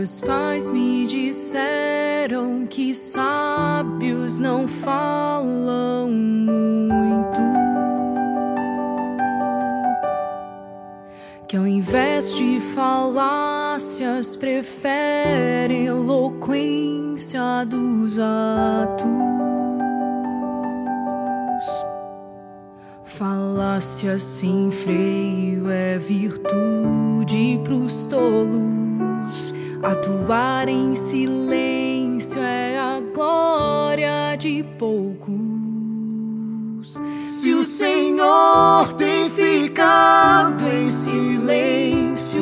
Meus pais me disseram que sábios não falam muito, que ao invés de falácias preferem eloquência dos atos. Falácia sem freio é virtude pros tolos, atuar em silêncio é a glória de poucos. Se o Senhor tem ficado em silêncio,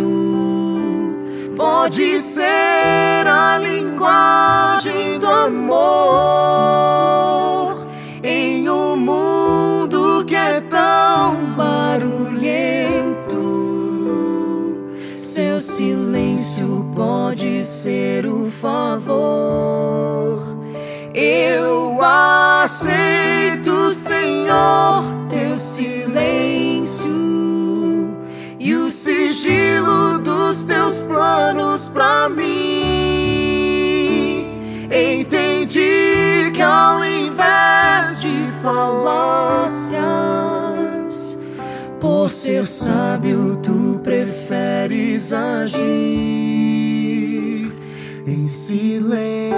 pode ser a linguagem do amor em um mundo que é tão barulhento. Seu silêncio pode ser o favor. Eu aceito, Senhor, teu silêncio e o sigilo dos teus planos pra mim. Entendi que ao invés de falácias, por ser sábio, tu preferes agir em silêncio.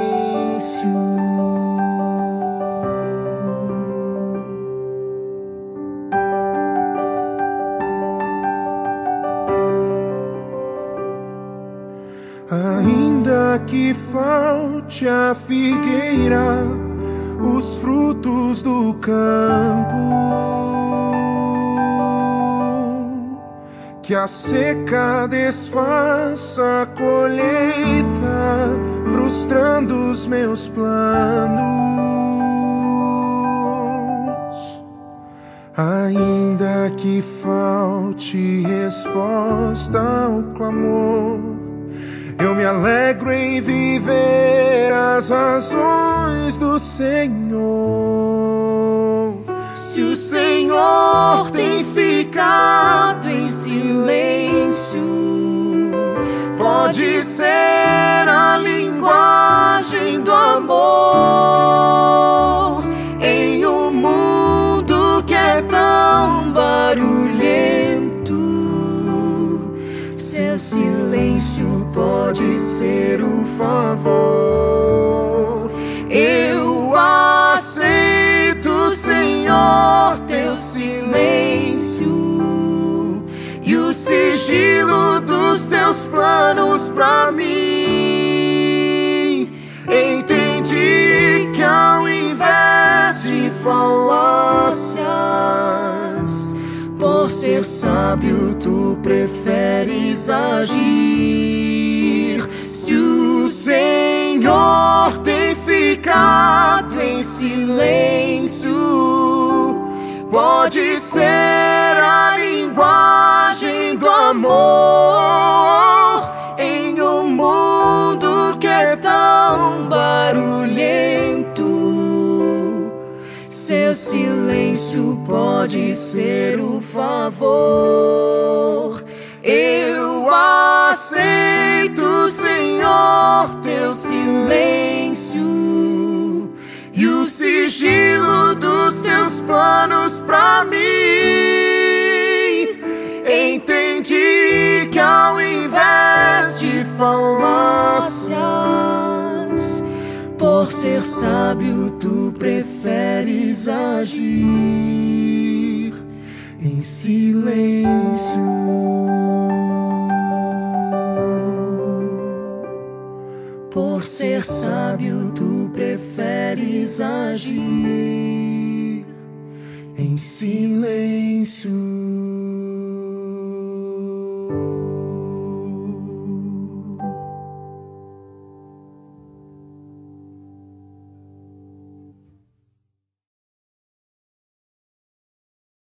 Ainda que falte a figueira, os frutos do campo, que a seca desfaça a colheita, frustrando os meus planos. Ainda que falte resposta ao clamor, eu me alegro em viver as razões do Senhor. Se o Senhor tem ficado em silêncio, pode ser a linguagem do amor em um mundo que é tão barulhento. Seu silêncio pode ser um favor. Eu aceito, Senhor, teu silêncio e o sigilo dos teus planos pra mim. Entendi que ao invés de falácias, por ser sábio, tu preferes agir. Se o Senhor tem ficado em silêncio, pode ser a linguagem do amor em um mundo que é tão barulhento. Seu silêncio pode ser o favor. Eu aceito, Senhor, teu silêncio e o sigilo dos teus planos pra mim. Entendi que ao invés de falácias, por ser sábio, tu preferes agir em silêncio. Por ser sábio, tu preferes agir em silêncio.